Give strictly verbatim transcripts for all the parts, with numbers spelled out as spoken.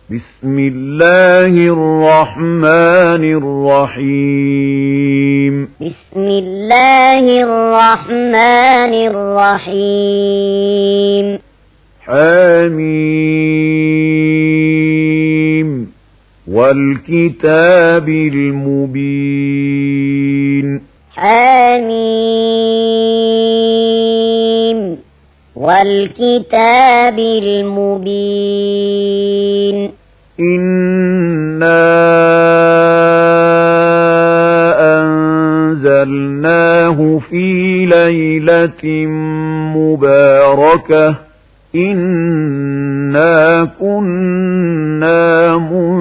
بسم الله الرحمن الرحيم بسم الله الرحمن الرحيم حميم والكتاب المبين حميم والكتاب المبين إنا أنزلناه في ليلة مباركة إنا كنا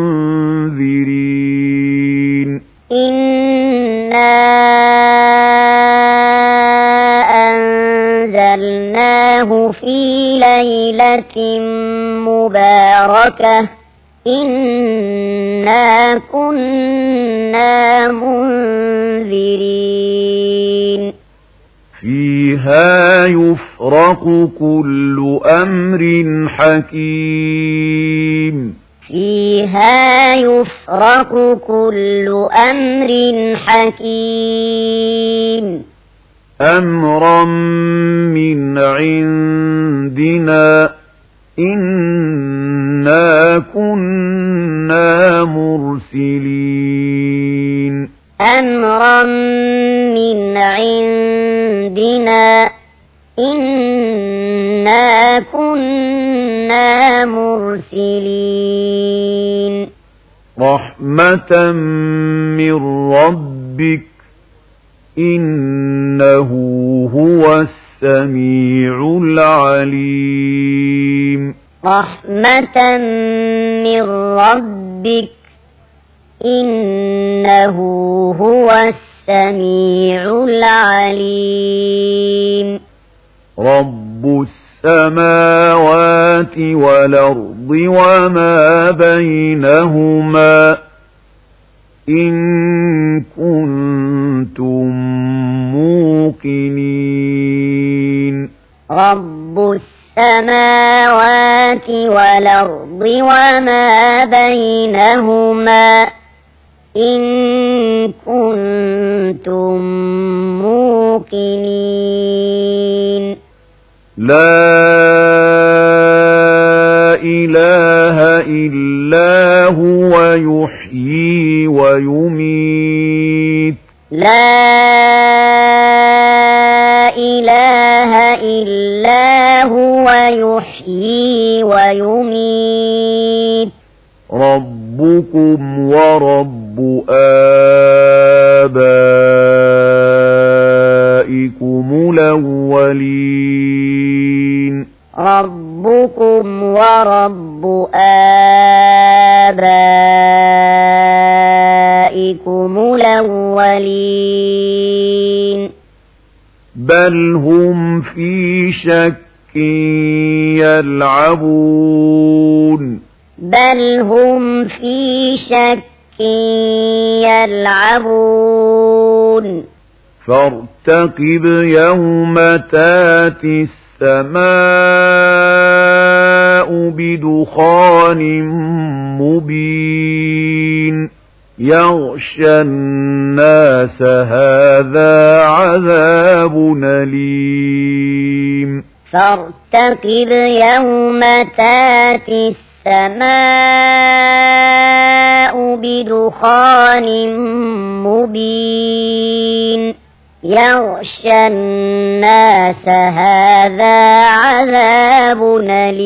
منذرين إنا أنزلناه في ليلة مباركة إنا كنا منذرين فيها يفرق كل أمر حكيم فيها يفرق كل أمر حكيم أمرا من عندنا إنا كنا مرسلين أمرا من عندنا إنا كنا مرسلين رحمة من ربك إنه هو السميع العليم رحمة من ربك إنه هو السميع العليم رب السماوات والأرض وما بينهما إن كنتم موقنين رب السماوات والأرض وما بينهما إن كنتم موقنين لا إله إلا هو يحيي ويميت لا إله إلا هو يحيي ويميت ربكم ورب آبائكم الأولين ربكم ورب آبائكم الأولين بل هم في شك يلعبون بل هم في شك يلعبون فارتقب يوم تاتي السماء بدخان مبين يغشى الناس هذا عذاب أليم فارتقب يوم تاتي السماء بدخان مبين يغشى الناس هذا عذاب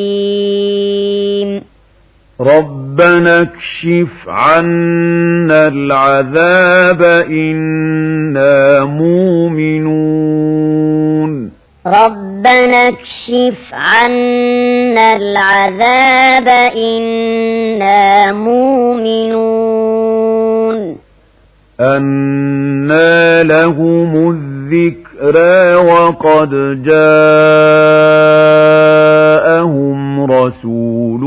أليم ربنا اكشف عنا العذاب إنا مؤمنون ربنا اكشف عنا العذاب إنا مؤمنون أنى لهم الذكرى وقد جاءهم رسول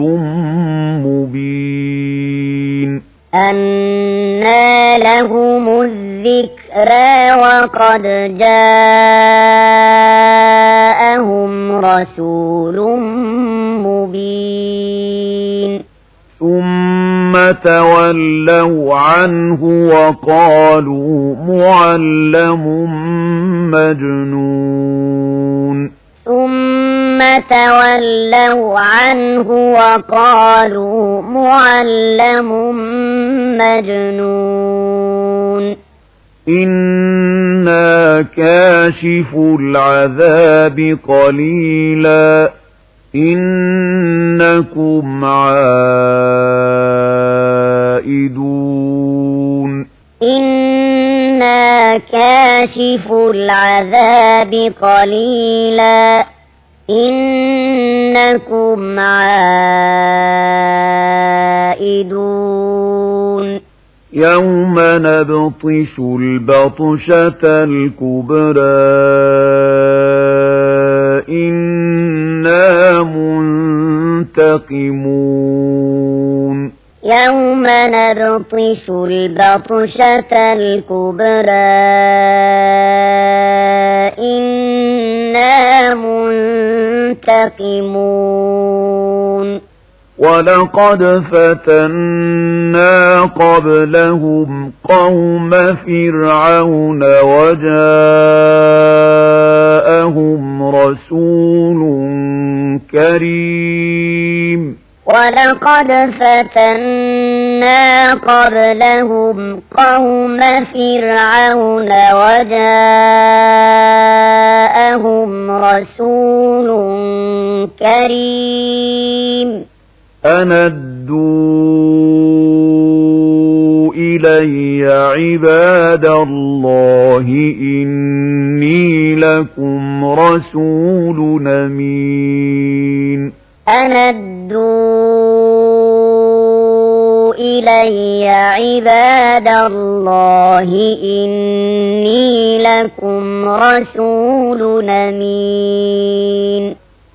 مبين أنى لهم الذكرى وقد جاءهم رسول مبين ثم تولوا عنه وقالوا معلم مجنون ثم تولوا عنه وقالوا معلم مجنون إنا كاشف العذاب قليلا إنكم عائدون إنا كاشف العذاب قليلا إنكم عائدون يوم نبطش البطشة الكبرى إنا منتقمون يوم نبطش البطشة الكبرى إنا منتقمون ولقد فتنا قبلهم قوم فرعون وجاءهم رسول كريم ولقد فتنا قبلهم قوم فرعون وجاءهم رسول كريم أن أدوا إلي عباد الله إني لكم رسول أمين أن أدوا إلي عباد الله إني لكم رسول أمين